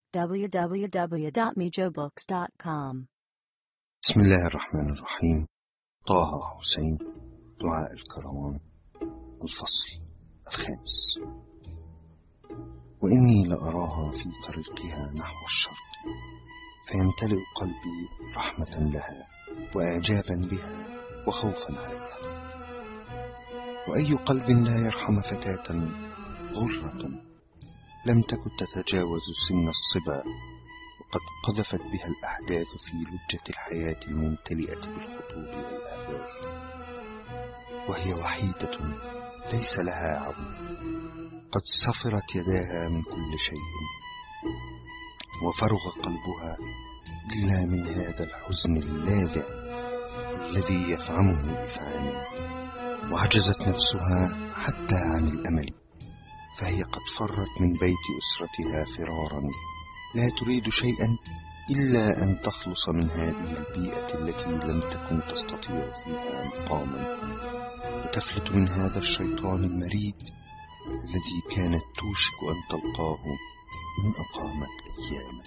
www.mijobooks.com. بسم الله الرحمن الرحيم. طه حسين، دعاء الكروان، الفصل 5. وإني لأراها في طريقها نحو الشرق، فيمتلئ قلبي رحمة لها وإعجابا بها وخوفا عليها. وأي قلب لا يرحم فتاة غرة لم تكن تتجاوز سن الصبا، وقد قذفت بها الأحداث في لجة الحياة الممتلئة بالخطوب والآباء، وهي وحيدة ليس لها عون، قد صفرت يداها من كل شيء، وفرغ قلبها إلا من هذا الحزن اللاذع الذي يفعمه إفعاما، وعجزت نفسها حتى عن الأمل، فهي قد فرت من بيت أسرتها فرارا لا تريد شيئا إلا أن تخلص من هذه البيئة التي لم تكن تستطيع فيها مقاما، وتفلت من هذا الشيطان المريد الذي كانت توشك أن تلقاه إن أقامت أياما.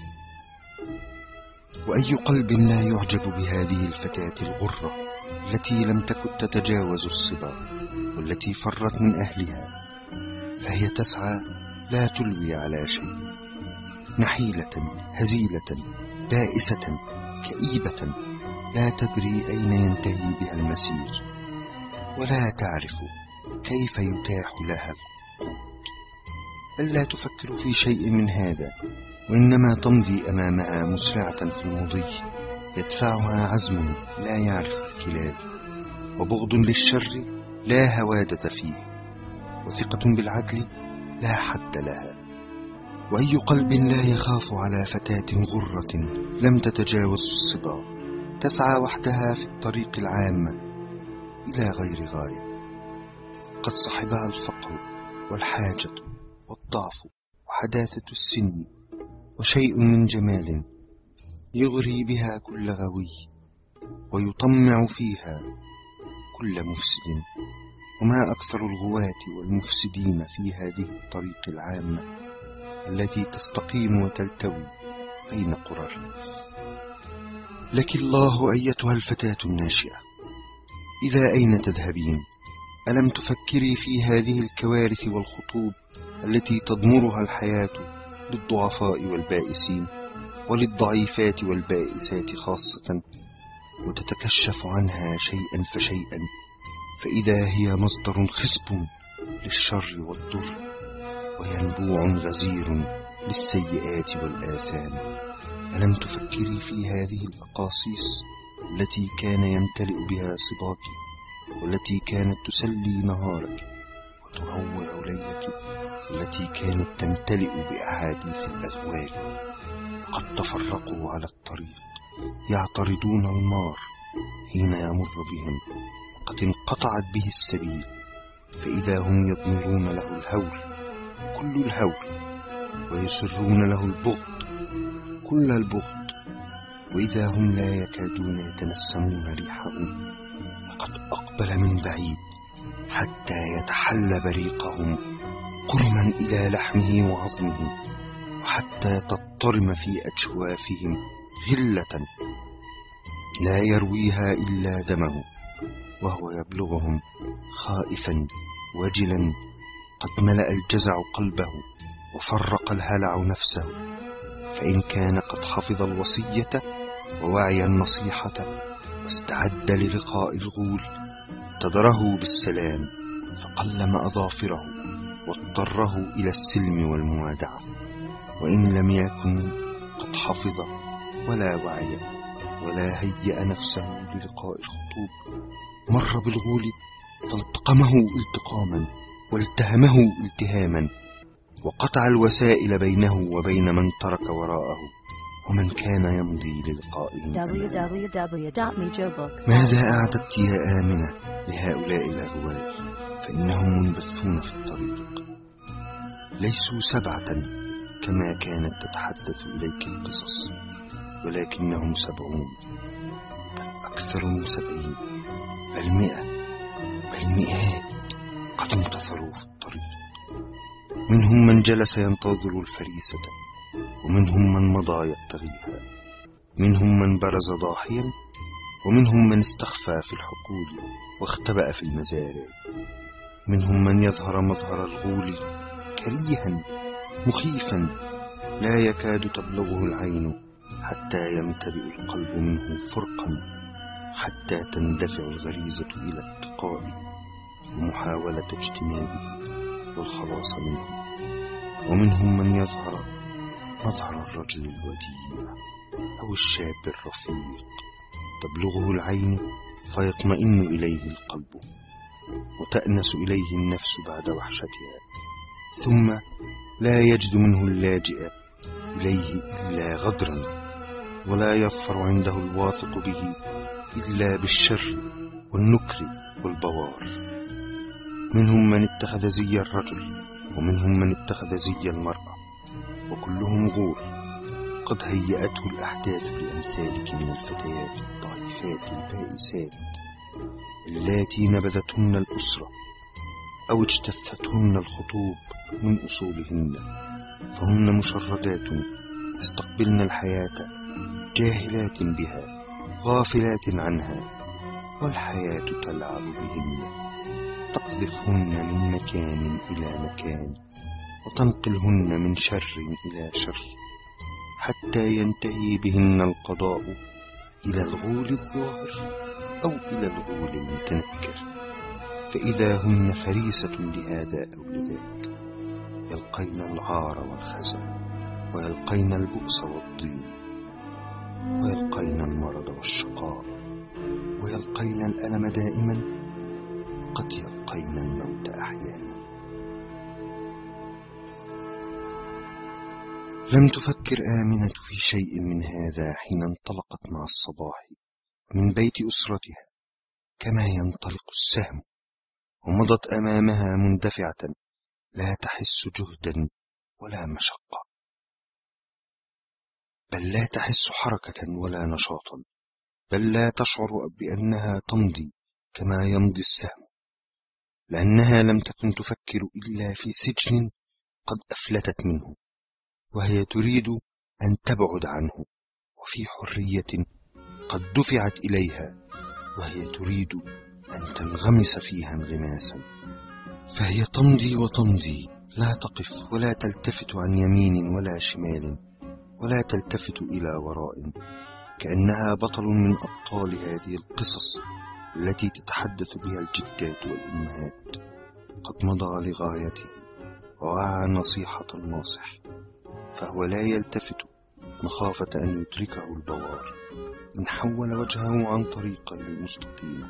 وأي قلب لا يعجب بهذه الفتاة الغرة التي لم تكن تتجاوز الصبا، والتي فرت من أهلها، فهي تسعى لا تلوي على شيء، نحيلة هزيلة بائسة كئيبة، لا تدري أين ينتهي بها المسير، ولا تعرف كيف يتاح لها القوت، بل لا تفكر في شيء من هذا، وإنما تمضي أمامها مسرعة في المضي، يدفعها عزم لا يعرف الكلال، وبغض للشر لا هوادة فيه، وثقة بالعدل لا حد لها. وأي قلب لا يخاف على فتاة غرة لم تتجاوز الصبا، تسعى وحدها في الطريق العام إلى غير غاية، قد صحبها الفقر والحاجة والضعف وحداثة السن، وشيء من جمال يغري بها كل غوي، ويطمع فيها كل مفسد. وما أكثر الغواة والمفسدين في هذه الطريق العامة التي تستقيم وتلتوي بين قرى الريف. لك الله أيتها الفتاة الناشئة، إلى أين تذهبين؟ ألم تفكري في هذه الكوارث والخطوب التي تضمرها الحياة للضعفاء والبائسين، وللضعيفات والبائسات خاصة، وتتكشف عنها شيئا فشيئا، فإذا هي مصدر خصب للشر والضر، وينبوع غزير للسيئات والآثام. ألم تفكري في هذه الأقاصيص التي كان يمتلئ بها صباك، والتي كانت تسلي نهارك وتروع ليلك، والتي كانت تمتلئ بأحاديث الأغوال؟ وقد تفرقوا على الطريق يعترضون المار حين يمر بهم، وقد انقطعت به السبيل، فإذا هم يضمرون له الهول كل الهول، ويسرون له البغض كل البغض، وإذا هم لا يكادون يتنسمون ريحه، وقد أقبل من بعيد حتى يتحل بريقهم قرما إلى لحمه وعظمه، وحتى تضطرم في أجوافهم غلة لا يرويها إلا دمه، وهو يبلغهم خائفا وجلا، قد ملأ الجزع قلبه وفرق الهلع نفسه، فإن كان قد حفظ الوصية ووعي النصيحة واستعد للقاء الغول، تدره بالسلام فقلم أظافره واضطره إلى السلم والموادعة. وإن لم يكن قد حفظ ولا وعي ولا هيأ نفسه للقاء الخطوب، مر بالغول فالتقمه التقاما والتهمه التهاما، وقطع الوسائل بينه وبين من ترك وراءه ومن كان يمضي للقائه. ماذا أعددت يا آمنة لهؤلاء الأغوال؟ فإنهم منبثون في الطريق، ليسوا 7 كما كانت تتحدث إليك القصص، ولكنهم 70، بل أكثر من 70، بل 100، بل مئات قد انتصروا في الطريق. منهم من جلس ينتظر الفريسة، ومنهم من مضى يبتغيها، منهم من برز ضاحيا، ومنهم من استخفى في الحقول واختبأ في المزارع، منهم من يظهر مظهر الغول كريها مخيفا لا يكاد تبلغه العين، حتى يمتلئ القلب منه فرقا، حتى تندفع الغريزة إلى اتقائه ومحاولة اجتنابه والخلاص منه. ومنهم من يظهر مظهر الرجل الوديع أو الشاب الرفيق، تبلغه العين فيطمئن إليه القلب وتأنس إليه النفس بعد وحشتها، ثم لا يجد منه اللاجئ إليه إلا غدرا، ولا يظفر عنده الواثق به إلا بالشر والنكر والبوار. منهم من اتخذ زي الرجل، ومنهم من اتخذ زي المرأة، وكلهم غور قد هيأته الأحداث لأمثالك من الفتيات الضعيفات البائسات اللاتي نبذتهن الأسرة أو اجتثتهن الخطوب من أصولهن، فهن مشردات يستقبلن الحياة جاهلات بها غافلات عنها، والحياة تلعب بهن، تقذفهن من مكان إلى مكان وتنقلهن من شر إلى شر، حتى ينتهي بهن القضاء إلى الغول الظاهر أو إلى الغول المتنكر، فإذا هن فريسة لهذا أو لذاك، يلقين العار والخزى، ويلقين البؤس والضيم، ويلقين المرض والشقاء، ويلقين الألم دائما، وقد يلقين الموت أحيانا. لم تفكر آمنة في شيء من هذا حين انطلقت مع الصباح من بيت أسرتها كما ينطلق السهم، ومضت أمامها مندفعة لا تحس جهدا ولا مشقة، بل لا تحس حركة ولا نشاطا، بل لا تشعر بأنها تمضي كما يمضي السهم، لأنها لم تكن تفكر إلا في سجن قد أفلتت منه، وهي تريد أن تبعد عنه، وفي حرية قد دفعت إليها، وهي تريد أن تنغمس فيها انغماسا. فهي تمضي وتمضي، لا تقف ولا تلتفت عن يمين ولا شمال، ولا تلتفت إلى وراء، كأنها بطل من أبطال هذه القصص التي تتحدث بها الجدات والأمهات، قد مضى لغايته ووعى نصيحة الناصح، فهو لا يلتفت مخافة أن يدركه البوار إن حول وجهه عن طريقه المستقيم.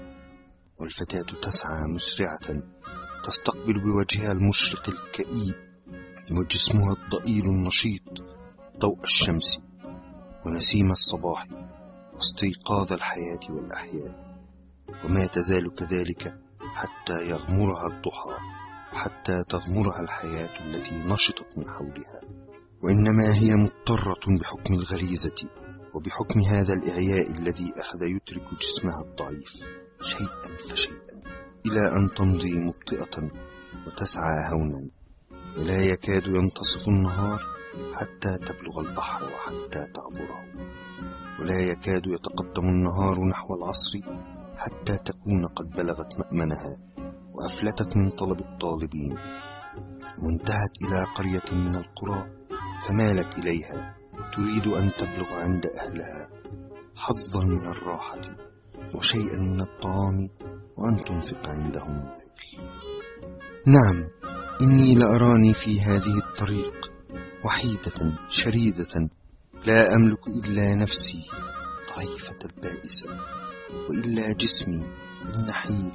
والفتاة تسعى مسرعة تستقبل بوجهها المشرق الكئيب وجسمها الضئيل النشيط ضوء الشمس ونسيم الصباح واستيقاظ الحياة والأحياء، وما تزال كذلك حتى يغمرها الضحى، حتى تغمرها الحياة التي نشطت من حولها. وإنما هي مضطرة بحكم الغريزة وبحكم هذا الإعياء الذي أخذ يترك جسمها الضعيف شيئا فشيئا، إلى أن تمضي مبطئة وتسعى هونا، ولا يكاد ينتصف النهار حتى تبلغ البحر وحتى تعبره، ولا يكاد يتقدم النهار نحو العصر حتى تكون قد بلغت مأمنها وأفلتت من طلب الطالبين، وانتهت إلى قرية من القرى فمالت إليها تريد أن تبلغ عند أهلها حظا من الراحة وشيئا من الطعام وأن تنفق عندهم الليل. نعم، إني لأراني في هذه الطريق وحيدة شريدة، لا أملك إلا نفسي ضعيفة البائسة، وإلا جسمي النحيل،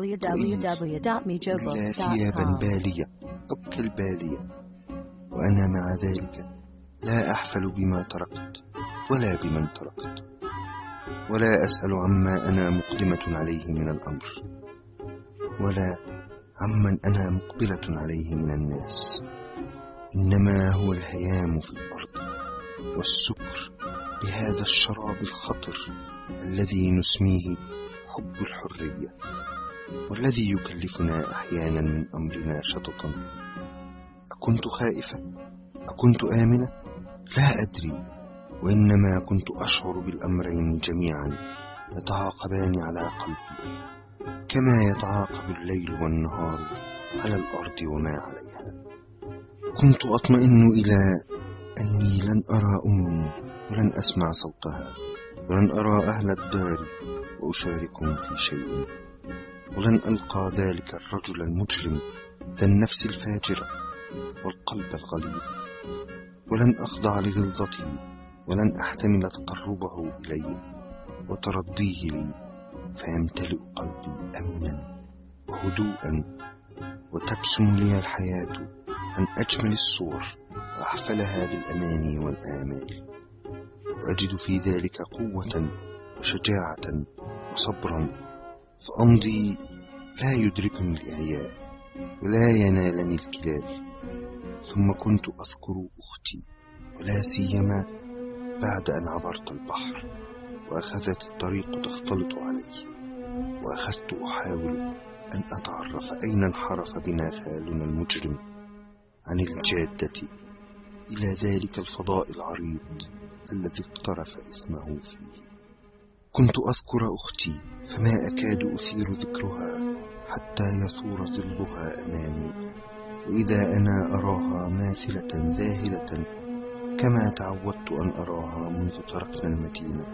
وإلا ثيابا بالية أو كالبالية، وأنا مع ذلك لا أحفل بما تركت ولا بمن تركت، ولا أسأل عما أنا مقدمة عليه من الأمر، ولا عمن أنا مقبلة عليه من الناس، إنما هو الهيام في الأرض والسكر بهذا الشراب الخطر الذي نسميه حب الحرية، والذي يكلفنا أحيانا من أمرنا شططا. أكنت خائفة؟ أكنت آمنة؟ لا أدري، وإنما كنت أشعر بالأمرين جميعا يتعاقبان على قلبي، كما يتعاقب الليل والنهار على الأرض وما عليها. كنت أطمئن إلى أني لن أرى أمي ولن أسمع صوتها، ولن أرى أهل الدار وأشاركهم في شيء، ولن ألقى ذلك الرجل المجرم ذا النفس الفاجرة والقلب الغليظ، ولن أخضع لغلظته، ولن أحتمل تقربه إلي وترضيه لي، فيمتلئ قلبي أمنا وهدوءا، وتبسم لي الحياة عن أجمل الصور وأحفلها بالأماني والآمال، وأجد في ذلك قوة وشجاعة وصبرا، فأمضي لا يدركني الإعياء ولا ينالني الكلال. ثم كنت أذكر أختي، ولا سيما بعد أن عبرت البحر وأخذت الطريق تختلط علي، وأخذت أحاول أن أتعرف أين انحرف بنا خالنا المجرم عن الجادة إلى ذلك الفضاء العريض الذي اقترف إثمه فيه. كنت أذكر أختي، فما أكاد أثير ذكرها حتى يثور ظلها أمامي، وإذا أنا أراها ماثلة ذاهلة كما تعودت أن أراها منذ تركنا المدينة،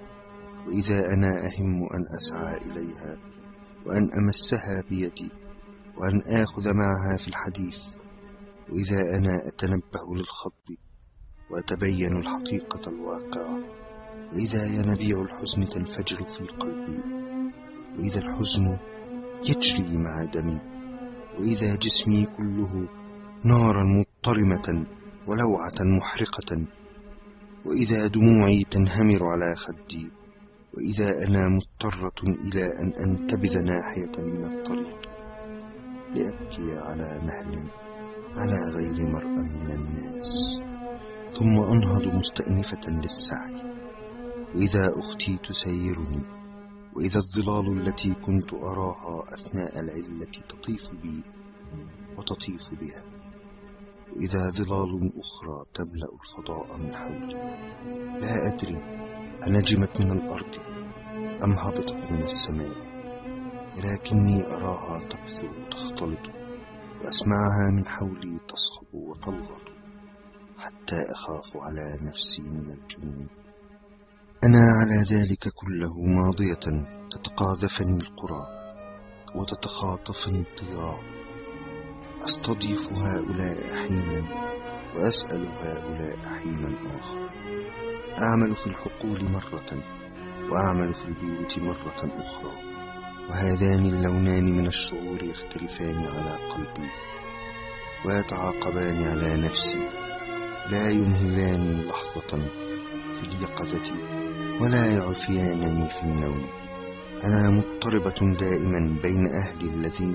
وإذا أنا أهم أن أسعى إليها وأن أمسها بيدي وأن آخذ معها في الحديث، وإذا أنا أتنبه للخطب وأتبين الحقيقة الواقعة، وإذا ينابيع الحزن تنفجر في قلبي، وإذا الحزن يجري مع دمي، وإذا جسمي كله نارا مضطرمة ولوعة محرقة، وإذا دموعي تنهمر على خدي، وإذا أنا مضطرة إلى أن أنتبذ ناحية من الطريق لأبكي على مهل على غير مرأى من الناس، ثم أنهض مستأنفة للسعي، وإذا أختي تسيرني، وإذا الظلال التي كنت أراها أثناء العلة تطيف بي وتطيف بها، وإذا ظلال أخرى تملأ الفضاء من حولي، لا أدري أنجمت من الأرض أم هبطت من السماء، ولكني أراها تكثر وتختلط، وأسمعها من حولي تصخب وتلغط، حتى أخاف على نفسي من الجنون. أنا على ذلك كله ماضية تتقاذفني القرى وتتخاطفني الضياع، أستضيف هؤلاء حينا وأسأل هؤلاء حينا آخر، أعمل في الحقول مرة وأعمل في البيوت مرة أخرى، وهذان اللونان من الشعور يختلفان على قلبي ويتعاقبان على نفسي، لا يمهلاني لحظة في اليقظة ولا يعفيانني في النوم. أنا مضطربة دائما بين أهلي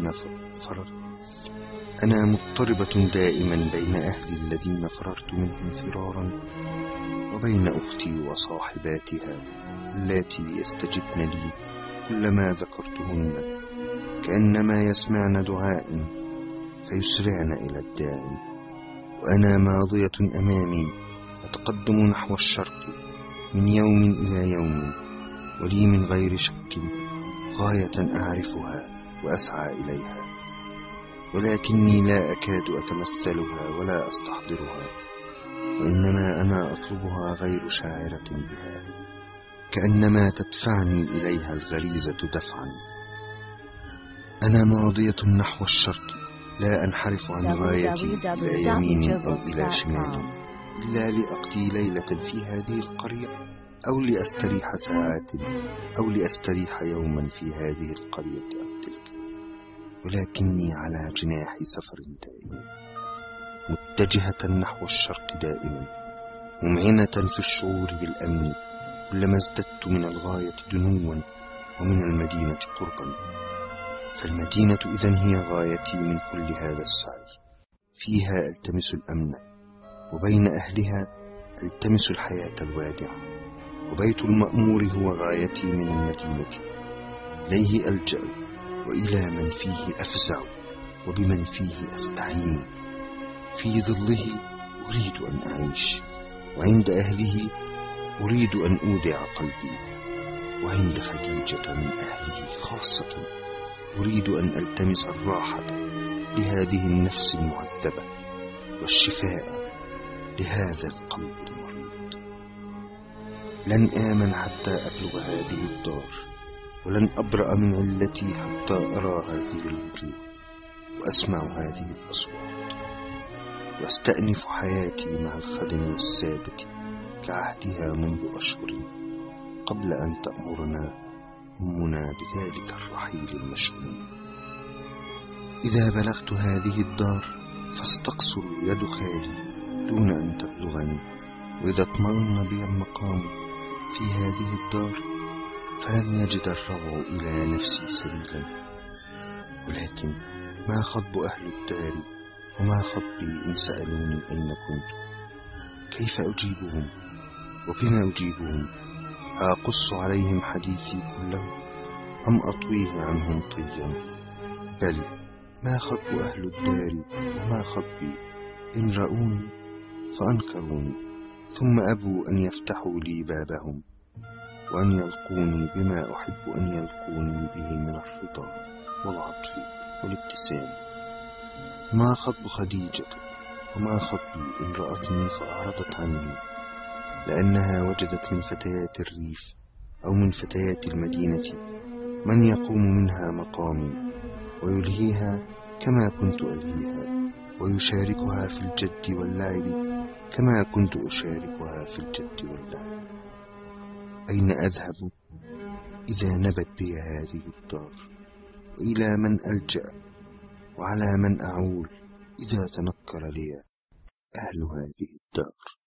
الذين فررت منهم فرارا، وبين أختي وصاحباتها اللاتي يستجبن لي كلما ذكرتهن، كأنما يسمعن دعاء فيسرعن إلى الداعي. وأنا ماضية أمامي أتقدم نحو الشرق من يوم إلى يوم، ولي من غير شك غاية أعرفها وأسعى إليها، ولكني لا أكاد أتمثلها ولا أستحضرها، وإنما أنا أطلبها غير شاعرة بها، كأنما تدفعني إليها الغريزة دفعا. أنا ماضية نحو الشرق، لا أنحرف عن غايتي إلى يمين أو إلى شمال، إلا لأقضي ليلة في هذه القرية، أو لأستريح ساعات، أو لأستريح يوما في هذه القرية أو تلك، ولكني على جناح سفر دائم، متجهة نحو الشرق دائما، ممعنة في الشعور بالأمن كلما ازددت من الغاية دنوا ومن المدينة قربا. فالمدينة إذن هي غايتي من كل هذا السعي، فيها ألتمس الأمن، وبين أهلها ألتمس الحياة الوادعة، وبيت المأمور هو غايتي من المدينة، إليه ألجأ وإلى من فيه أفزع وبمن فيه أستعين، في ظله أريد أن أعيش، وعند أهله أريد أن أودع قلبي، وعند خديجة من أهله خاصة أريد أن ألتمس الراحة لهذه النفس المعذبة والشفاء لهذا القلب المريض. لن آمن حتى أبلغ هذه الدار، ولن أبرأ من علتي حتى أرى هذه الوجوه وأسمع هذه الأصوات، وأستأنف حياتي مع الخدم والسادة كعهدها منذ أشهر قبل أن تأمرنا أمنا بذلك الرحيل المشؤوم. إذا بلغت هذه الدار فاستقصر يد خالي دون أن تبلغني، وإذا اطمأن بي المقام في هذه الدار فلن يجد الروع إلى نفسي سبيلا. ولكن ما خطب أهل الدار وما خطبي إن سألوني أين كنت؟ كيف أجيبهم وبما أجيبهم؟ أقص عليهم حديثي كله أم أطويه عنهم طيا؟ بل ما خطب أهل الدار وما خطبي إن رأوني فأنكروني، ثم أبوا أن يفتحوا لي بابهم وأن يلقوني بما أحب أن يلقوني به من الرضا والعطف والابتسام. ما خطب خديجة وما خطبي إن رأتني فأعرضت عني، لأنها وجدت من فتيات الريف أو من فتيات المدينة من يقوم منها مقامي ويلهيها كما كنت ألهيها، ويشاركها في الجد واللعب كما كنت أشاركها في الجد واللعب. أين أذهب إذا نبت بي هذه الدار؟ وإلى من ألجأ وعلى من أعول إذا تنكر لي أهل هذه الدار؟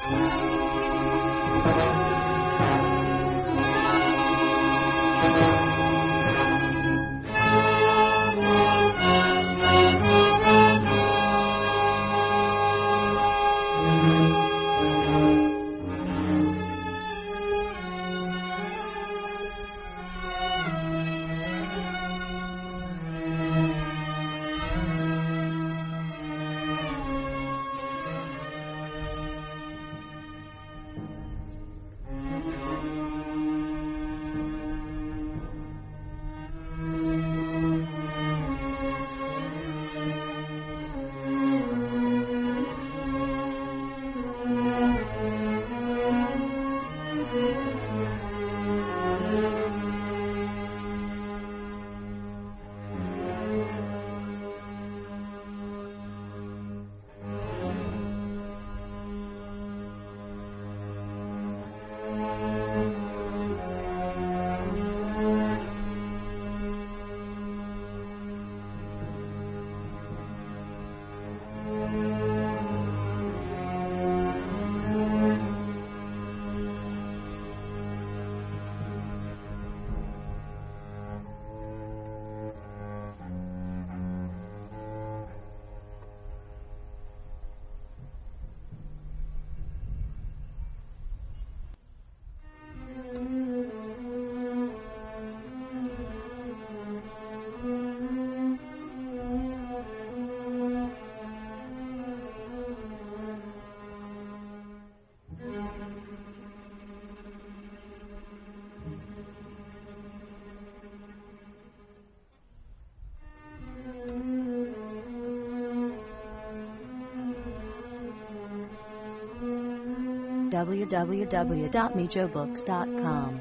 www.mijobooks.com.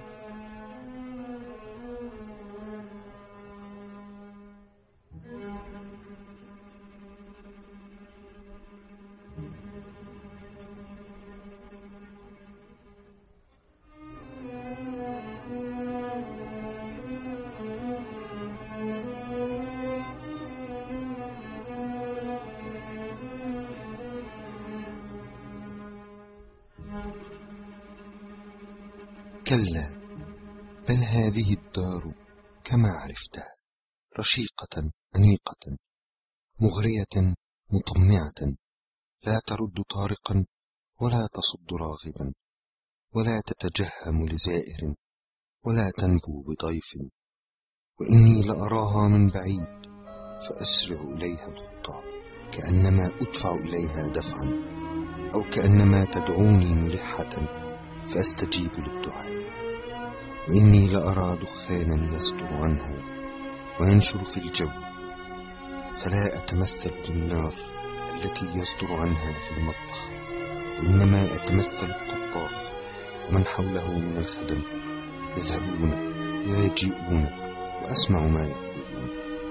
كلا، بل هذه الدار كما عرفتها، رشيقة أنيقة مغرية مطمعة، لا ترد طارقا ولا تصد راغبا، ولا تتجهم لزائر ولا تنبو بضيف. وإني لأراها من بعيد فأسرع إليها الخطى، كأنما أدفع إليها دفعا أو كأنما تدعوني ملحة فأستجيب للدعاء. وإني لأرى دخانا يصدر عنها وينشر في الجو، فلا أتمثل بالنار التي يصدر عنها في المطبخ، وإنما أتمثل الطباخ ومن حوله من الخدم يذهبون ويجيئون وأسمع ما يقولون،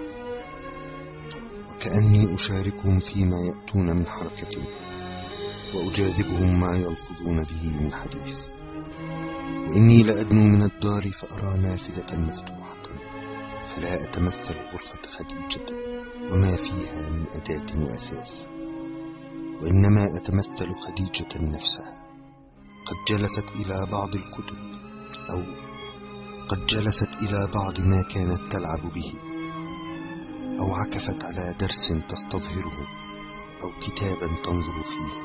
وكأني أشاركهم فيما يأتون من حركة، وأجاذبهم ما يلفظون به من حديث. وإني لأدنو من الدار فأرى نافذة مفتوحة، فلا أتمثل غرفة خديجة وما فيها من أداة وأثاث، وإنما أتمثل خديجة نفسها قد جلست إلى بعض الكتب، أو قد جلست إلى بعض ما كانت تلعب به، أو عكفت على درس تستظهره، أو كتابا تنظر فيه،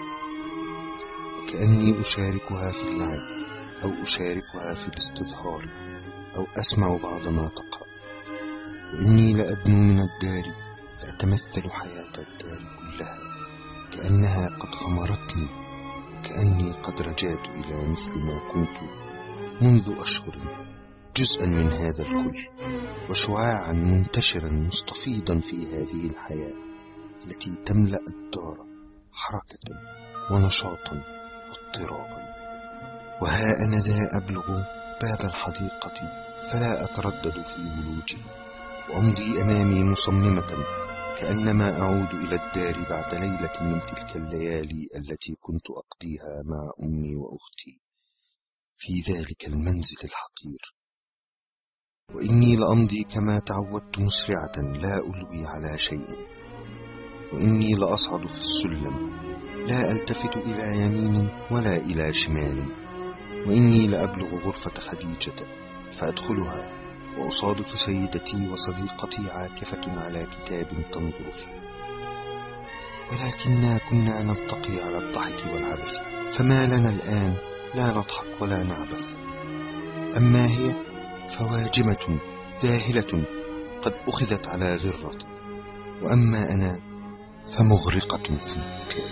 وكأني أشاركها في اللعب، أو أشاركها في الاستظهار، أو أسمع بعض ما تقرأ. وإني لأدنو من الدار فأتمثل حياة الدار كلها كأنها قد غمرتني، كأني قد رجعت إلى مثل ما كنت منذ أشهر، جزءا من هذا الكل، وشعاعا منتشرا مستفيضا في هذه الحياة التي تملأ الدار حركة ونشاطا واضطرابا. وها أنا ذا أبلغ باب الحديقة فلا أتردد في ولوجه، وأمضي أمامي مصممة كأنما أعود إلى الدار بعد ليلة من تلك الليالي التي كنت أقضيها مع أمي وأختي في ذلك المنزل الحقير. وإني لأمضي كما تعودت مسرعة لا ألوي على شيء، وإني لأصعد في السلم لا ألتفت إلى يمين ولا إلى شمال، وإني لأبلغ غرفة خديجة فأدخلها وأصادف سيدتي وصديقتي عاكفة على كتاب تنظر فيه، ولكننا كنا نلتقي على الضحك والعبث، فما لنا الآن لا نضحك ولا نعبث. أما هي فواجمة ذاهلة قد أخذت على غرة، وأما أنا فمغرقة في البكاء.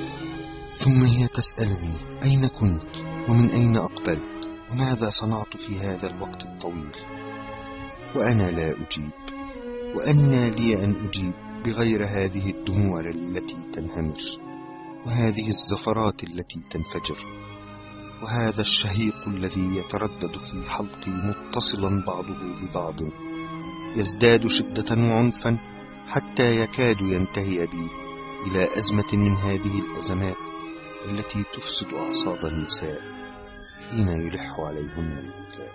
ثم هي تسألني أين كنت ومن أين أقبلت وماذا صنعت في هذا الوقت الطويل، وأنا لا أجيب، وأنى لي أن أجيب بغير هذه الدموع التي تنهمر، وهذه الزفرات التي تنفجر، وهذا الشهيق الذي يتردد في حلقي متصلا بعضه ببعض، يزداد شدة وعنفا حتى يكاد ينتهي بي إلى أزمة من هذه الأزمات التي تفسد أعصاب النساء حين يلح عليهن البكاء.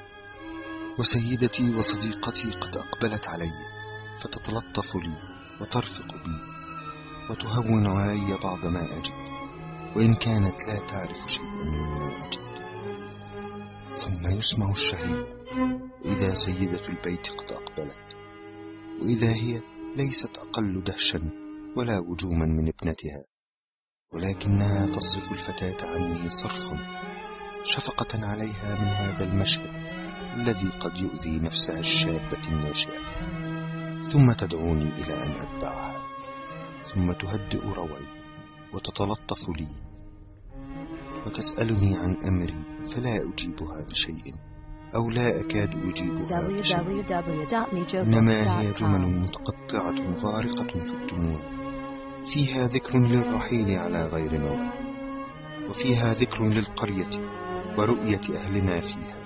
وسيدتي وصديقتي قد أقبلت علي فتتلطف لي وترفق بي وتهون علي بعض ما أجد، وإن كانت لا تعرف شيئا مما أجد. ثم يسمع الشهيق إذا سيدة البيت قد أقبلت، وإذا هي ليست أقل دهشا ولا وجوما من ابنتها، ولكنها تصرف الفتاة عني صرفا شفقة عليها من هذا المشهد الذي قد يؤذي نفسها الشابة الناشئة، ثم تدعوني إلى أن أتبعها، ثم تهدئ روعي وتتلطف لي وتسألني عن أمري فلا أجيبها بشيء، أو لا أكاد أجيبها بشيء، إنما هي جمل متقطعة غارقة في الدموع، فيها ذكر للرحيل على غير نوع، وفيها ذكر للقرية ورؤية أهلنا فيها،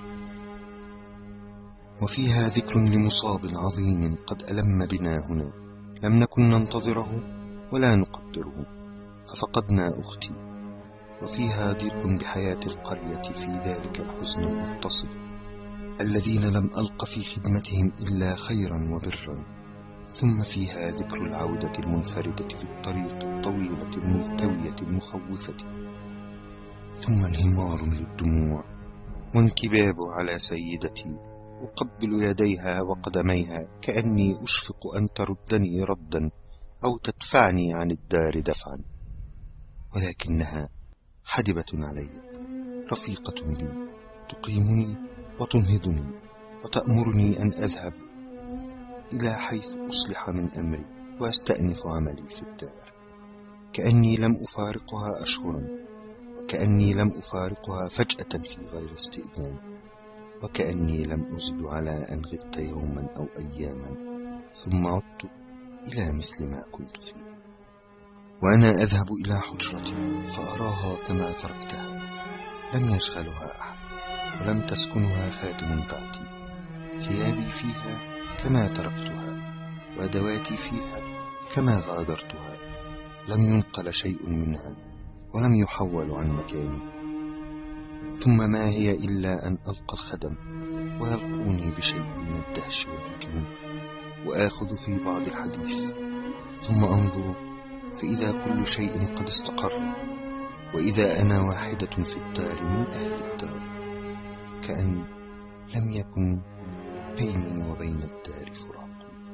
وفيها ذكر لمصاب عظيم قد ألم بنا هنا لم نكن ننتظره ولا نقدره ففقدنا أختي، وفيها ضيق بحياة القرية في ذلك الحزن المتصل الذين لم ألق في خدمتهم إلا خيرا وبرا، ثم فيها ذكر العودة المنفردة في الطريق الطويلة الملتوية المخوفة، ثم انهمار للدموع وانكباب على سيدتي أقبل يديها وقدميها كأني أشفق أن تردني ردا أو تدفعني عن الدار دفعا، ولكنها حدبة علي رفيقة لي تقيمني وتنهضني وتأمرني أن أذهب إلى حيث أصلح من أمري وأستأنف عملي في الدار، كأني لم أفارقها أشهرا وكأني لم أفارقها فجأة في غير استئذان، وكأني لم أزد على أن غبت يوما أو أياما ثم عدت إلى مثل ما كنت فيه. وأنا أذهب إلى حجرتي فأراها كما تركتها، لم يشغلها أحد ولم تسكنها خادم بعدي، ثيابي فيها كما تركتها وأدواتي فيها كما غادرتها، لم ينقل شيء منها ولم يحول عن مكانه. ثم ما هي إلا أن ألقى الخدم ويلقوني بشيء من الدهش والهجوم، وآخذ في بعض الحديث، ثم أنظر فإذا كل شيء قد استقر، وإذا أنا واحدة في الدار من أهل الدار، كأن لم يكن بيني وبين الدار فراق.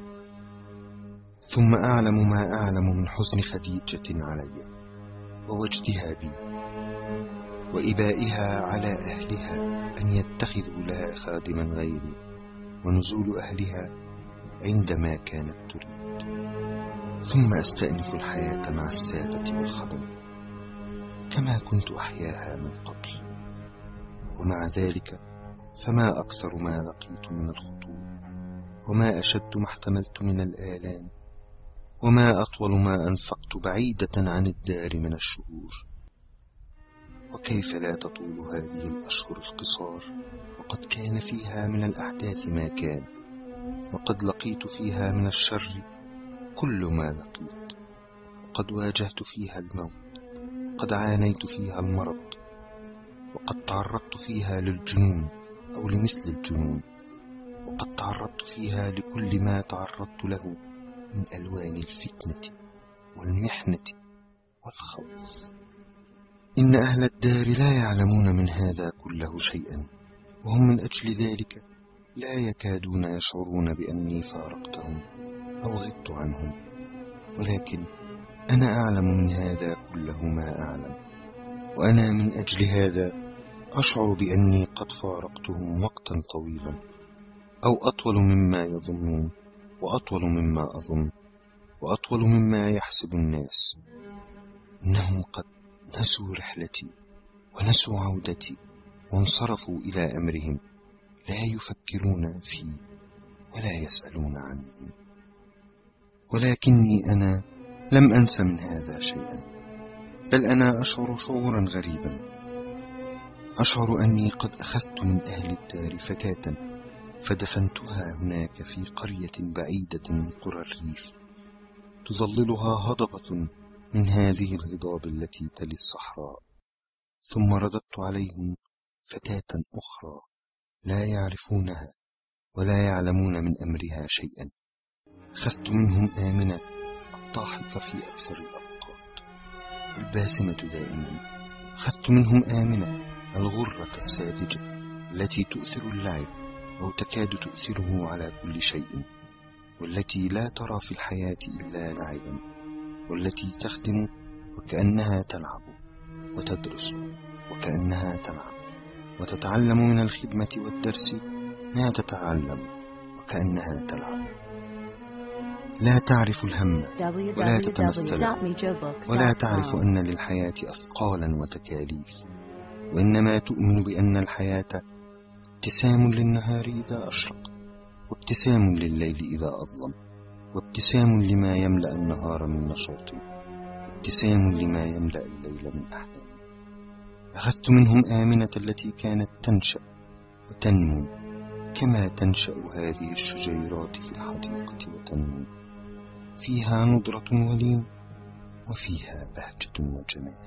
ثم أعلم ما أعلم من حزن خديجة علي ووجدها بي وإبائها على أهلها أن يتخذوا لها خادما غيري، ونزول أهلها عندما كانت تريد. ثم أستأنف الحياة مع السادة والخدم كما كنت أحياها من قبل، ومع ذلك فما أكثر ما لقيت من الخطوب، وما أشد ما احتملت من الآلام، وما أطول ما أنفقت بعيدة عن الدار من الشهور. وكيف لا تطول هذه الأشهر القصار وقد كان فيها من الأحداث ما كان، وقد لقيت فيها من الشر كل ما لقيت، وقد واجهت فيها الموت، وقد عانيت فيها المرض، وقد تعرضت فيها للجنون أو لمثل الجنون، وقد تعرضت فيها لكل ما تعرضت له من ألوان الفتنة والمحنة والخوف. إن أهل الدار لا يعلمون من هذا كله شيئا، وهم من أجل ذلك لا يكادون يشعرون بأني فارقتهم أو غبت عنهم، ولكن أنا أعلم من هذا كله ما أعلم، وأنا من أجل هذا أشعر بأني قد فارقتهم وقتا طويلا، أو أطول مما يظنون، وأطول مما أظن، وأطول مما يحسب الناس. إنهم قد نسوا رحلتي ونسوا عودتي وانصرفوا إلى أمرهم، لا يفكرون فيه ولا يسألون عني. ولكني أنا لم أنس من هذا شيئا، بل أنا أشعر شعورا غريبا، أشعر أني قد أخذت من أهل الدار فتاة فدفنتها هناك في قرية بعيدة من قرى الريف، تظللها هضبة من هذه الهضاب التي تلي الصحراء، ثم رددت عليهم فتاة أخرى لا يعرفونها ولا يعلمون من أمرها شيئا. أخذت منهم آمنة الضاحكة في أكثر الأوقات، الباسمة دائما. أخذت منهم آمنة الغرة الساذجة التي تؤثر اللعب أو تكاد تؤثره على كل شيء، والتي لا ترى في الحياة إلا لعبا، والتي تخدم وكأنها تلعب، وتدرس وكأنها تلعب، وتتعلم من الخدمة والدرس ما تتعلم وكأنها تلعب. لا تعرف الهم ولا تتمثله، ولا تعرف أن للحياة أثقالا وتكاليف، وإنما تؤمن بأن الحياة ابتسام للنهار إذا أشرق، وابتسام لليل إذا أظلم، وابتسام لما يملأ النهار من نشاط، وابتسام لما يملأ الليل من أحلام. أخذت منهم آمنة التي كانت تنشأ وتنمو كما تنشأ هذه الشجيرات في الحديقة وتنمو، فيها نضرة ولين وفيها بهجة وجمال.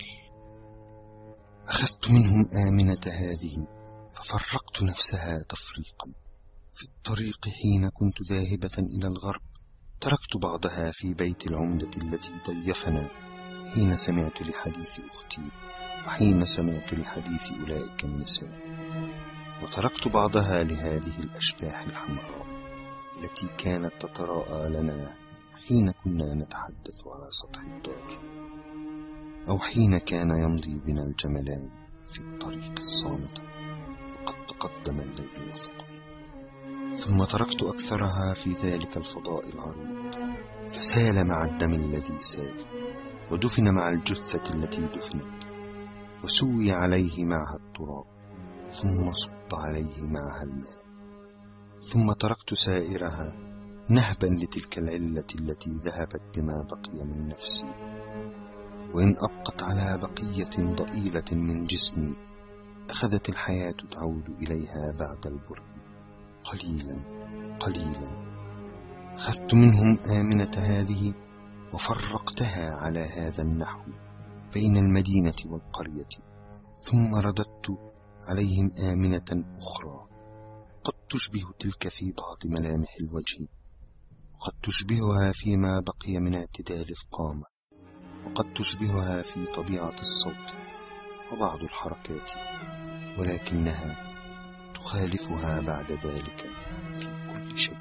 أخذت منهم آمنة هذه ففرقت نفسها تفريقا. في الطريق حين كنت ذاهبة إلى الغرب تركت بعضها في بيت العمدة التي ضيفنا حين سمعت لحديث أختي وحين سمعت لحديث أولئك النساء، وتركت بعضها لهذه الأشباح الحمراء التي كانت تتراءى لنا حين كنا نتحدث على سطح الدار، أو حين كان يمضي بنا الجملان في الطريق الصامت وقد تقدم الليل وثقل. ثم تركت أكثرها في ذلك الفضاء العريض، فسال مع الدم الذي سال، ودفن مع الجثة التي دفنت، وسوي عليه معها التراب، ثم صب عليه معها الماء، ثم تركت سائرها نهبا لتلك العلة التي ذهبت بما بقي من نفسي. وإن أبقت على بقية ضئيلة من جسمي، أخذت الحياة تعود إليها بعد البرء قليلا قليلا. أخذت منهم آمنة هذه وفرقتها على هذا النحو بين المدينة والقرية، ثم رددت عليهم آمنة أخرى قد تشبه تلك في بعض ملامح الوجه، وقد تشبهها فيما بقي من اعتدال القامة، وقد تشبهها في طبيعة الصوت وبعض الحركات، ولكنها تخالفها بعد ذلك في كل شيء.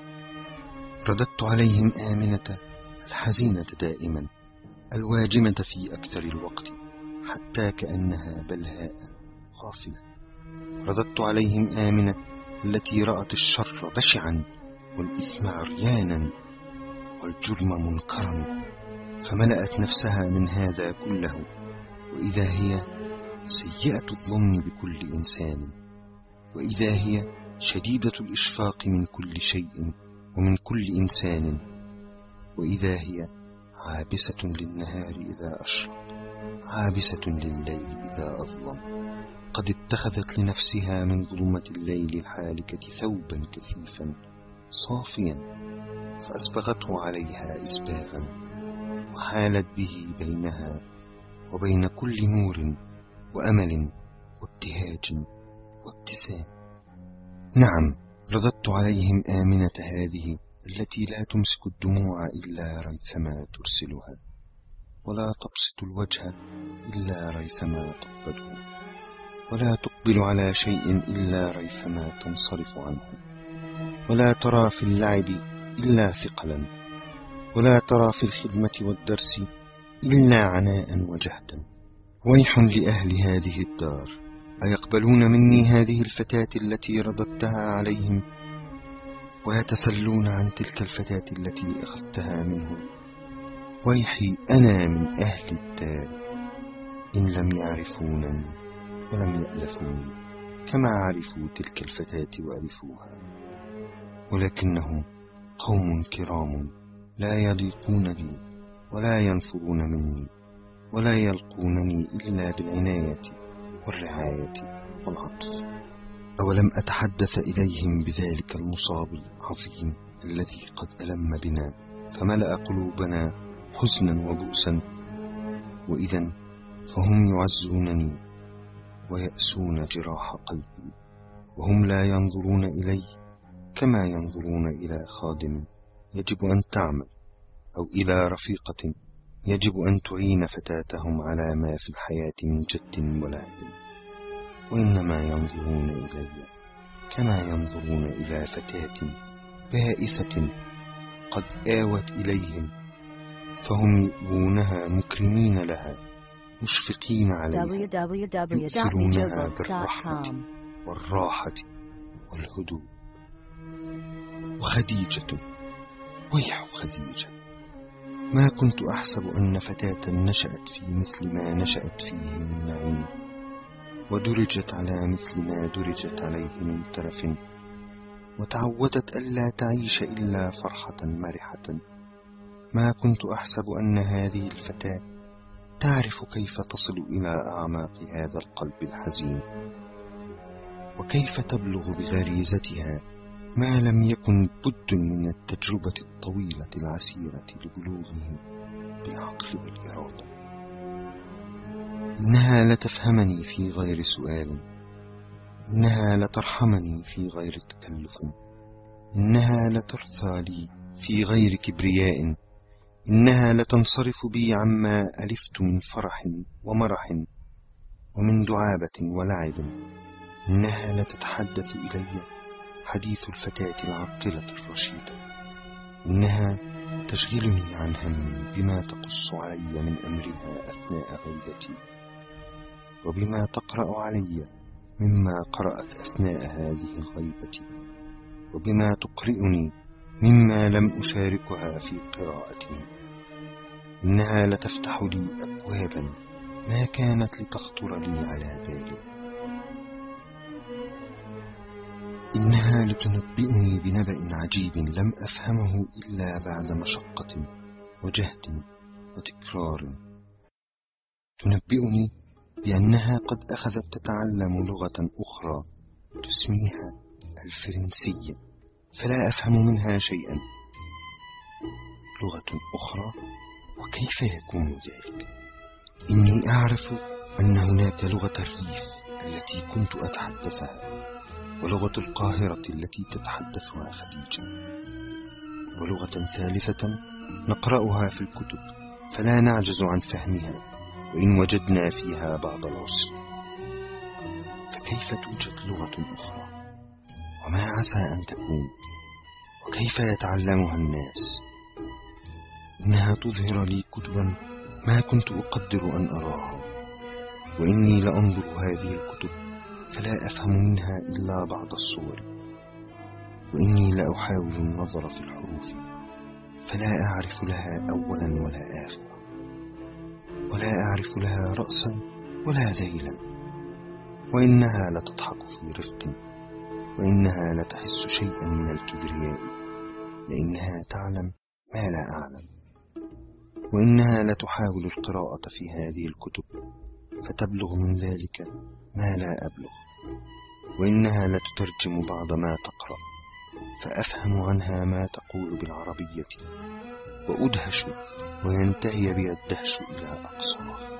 رددت عليهم آمنة الحزينة دائما، الواجمة في أكثر الوقت، حتى كأنها بلهاء غافلة. رددت عليهم آمنة التي رأت الشر بشعا والإثم عريانا والجرم منكرا، فملأت نفسها من هذا كله، وإذا هي سيئة الظن بكل إنسان، وإذا هي شديدة الإشفاق من كل شيء ومن كل إنسان، وإذا هي عابسة للنهار إذا أشرق، عابسة لليل إذا أظلم. قد اتخذت لنفسها من ظلمة الليل الحالكة ثوبا كثيفا صافيا، فأسبغته عليها إسباغا، وحالت به بينها وبين كل نور وأمل وابتهاج وابتسام. نعم، رددت عليهم آمنة هذه التي لا تمسك الدموع إلا ريثما ترسلها، ولا تبسط الوجه إلا ريثما تقبضه، ولا تقبل على شيء إلا ريثما تنصرف عنه، ولا ترى في اللعب إلا ثقلا، ولا ترى في الخدمة والدرس إلا عناء وجهدا. ويح لأهل هذه الدار، أيقبلون مني هذه الفتاة التي رددتها عليهم، ويتسلون عن تلك الفتاة التي أخذتها منهم؟ ويحي أنا من أهل الدار إن لم يعرفونني ولم يألفوني كما عرفوا تلك الفتاة وألفوها، ولكنهم قوم كرام لا يضيقون بي ولا ينفرون مني، ولا يلقونني إلا بالعناية والرعاية والعطف. أولم أتحدث إليهم بذلك المصاب العظيم الذي قد ألم بنا فملأ قلوبنا حزنا وبؤسا؟ وإذن فهم يعزونني ويأسون جراح قلبي، وهم لا ينظرون إلي كما ينظرون إلى خادم يجب أن تعمل، أو إلى رفيقة يجب أن تعين فتاتهم على ما في الحياة من جد ولعب، وإنما ينظرون إلي كما ينظرون إلى فتاة بائسة قد آوت إليهم، فهم يؤونها مكرمين لها مشفقين عليها، يؤثرونها بالرحمة والراحة والهدوء. وخديجة، ويح خديجة، ما كنت أحسب أن فتاة نشأت في مثل ما نشأت فيه من نعيم، ودرجت على مثل ما درجت عليه من ترف، وتعودت ألا تعيش إلا فرحة مرحة. ما كنت أحسب أن هذه الفتاة تعرف كيف تصل إلى أعماق هذا القلب الحزين، وكيف تبلغ بغريزتها ما لم يكن بد من التجربة الطويلة العسيرة لبلوغه بالعقل والإرادة. إنها لتفهمني في غير سؤال، إنها لترحمني في غير تكلف، إنها لترثى لي في غير كبرياء، إنها لتنصرف بي عما ألفت من فرح ومرح ومن دعابة ولعب، إنها لتتحدث إلي حديث الفتاة العاقلة الرشيدة، إنها تشغلني عن همي بما تقص علي من أمرها أثناء غيبتي، وبما تقرأ علي مما قرأت أثناء هذه الغيبة، وبما تقرئني مما لم أشاركها في قراءته. إنها لتفتح لي أبوابا ما كانت لتخطر لي على بالي. إنها لتنبئني بنبأ عجيب لم أفهمه إلا بعد مشقة وجهد وتكرار. تنبئني بأنها قد أخذت تتعلم لغة أخرى تسميها الفرنسية، فلا أفهم منها شيئا. لغة أخرى؟ وكيف يكون ذلك؟ إني أعرف أن هناك لغة الريف التي كنت أتحدثها، ولغة القاهرة التي تتحدثها خديجة، ولغة ثالثة نقرأها في الكتب فلا نعجز عن فهمها وإن وجدنا فيها بعض العسر. فكيف توجد لغة أخرى؟ وما عسى أن تكون؟ وكيف يتعلمها الناس؟ إنها تظهر لي كتبا ما كنت أقدر أن أراها، وإني لأنظر هذه الكتب فلا أفهم منها إلا بعض الصور، وإني لأحاول النظر في الحروف فلا أعرف لها أولا ولا آخرا، ولا أعرف لها رأسا ولا ذيلا. وإنها لتضحك في رفق، وإنها لتحس شيئا من الكبرياء، لأنها تعلم ما لا أعلم. وإنها لتحاول القراءة في هذه الكتب فتبلغ من ذلك ما لا أبلغ. وإنها لتترجم بعض ما تقرأ فأفهم عنها ما تقول بالعربية وأدهش، وينتهي بي الدهش إلى أقصاه.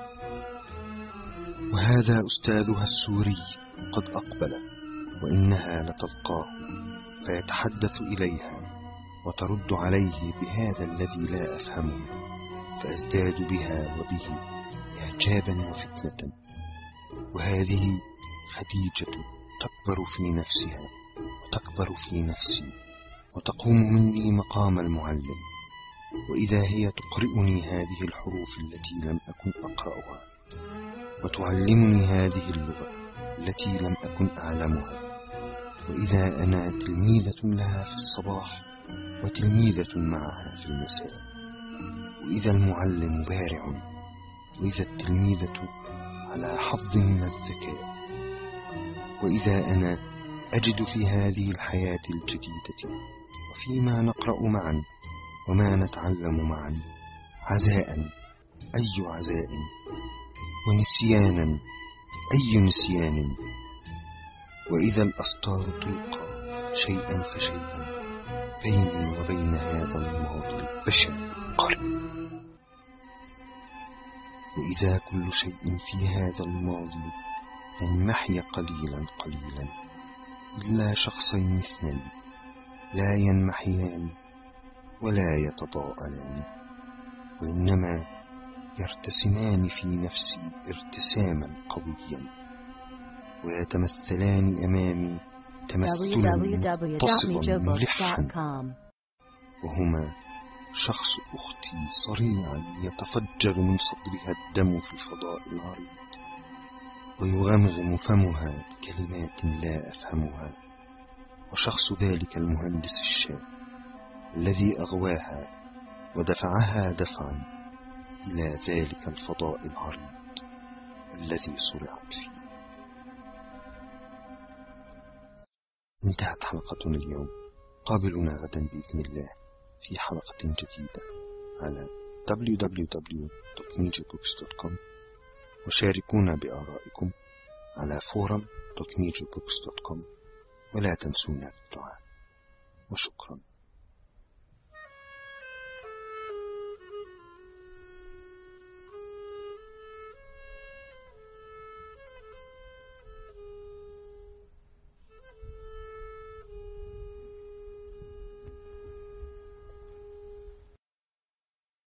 وهذا أستاذها السوري قد أقبل، وإنها لتلقاه فيتحدث إليها وترد عليه بهذا الذي لا أفهمه، فأزداد بها وبه إعجابا وفتنة. وهذه خديجة تكبر في نفسها وتكبر في نفسي، وتقوم مني مقام المعلم، وإذا هي تقرئني هذه الحروف التي لم أكن أقرأها، وتعلمني هذه اللغة التي لم أكن أعلمها. وإذا أنا تلميذة لها في الصباح وتلميذة معها في المساء، وإذا المعلم بارع، وإذا التلميذة على حظ من الذكاء، وإذا أنا أجد في هذه الحياة الجديدة وفيما نقرأ معا وما نتعلم معا عزاء، أي عزاء، ونسيانا، أي نسيان. وإذا الأسطار تلقى شيئا فشيئا بيني وبين هذا الماضي البشع القريب، وإذا كل شيء في هذا الماضي ينمحي قليلا قليلا إلا شخصين اثنين لا ينمحيان ولا يتضاءلان، وإنما يرتسمان في نفسي ارتساما قويا، ويتمثلان أمامي تمثلا متصلا ملحا، وهما شخص أختي صريعا يتفجر من صدرها الدم في الفضاء العريض، ويغمغم فمها بكلمات لا أفهمها، وشخص ذلك المهندس الشاب الذي أغواها ودفعها دفعا إلى ذلك الفضاء العريض الذي صرعت فيه. انتهت حلقتنا اليوم. قابلونا غدا بإذن الله في حلقة جديدة على www.mijibooks.com، وشاركونا بآرائكم على forum.mijibooks.com، ولا تنسونا بالدعاء. وشكرا.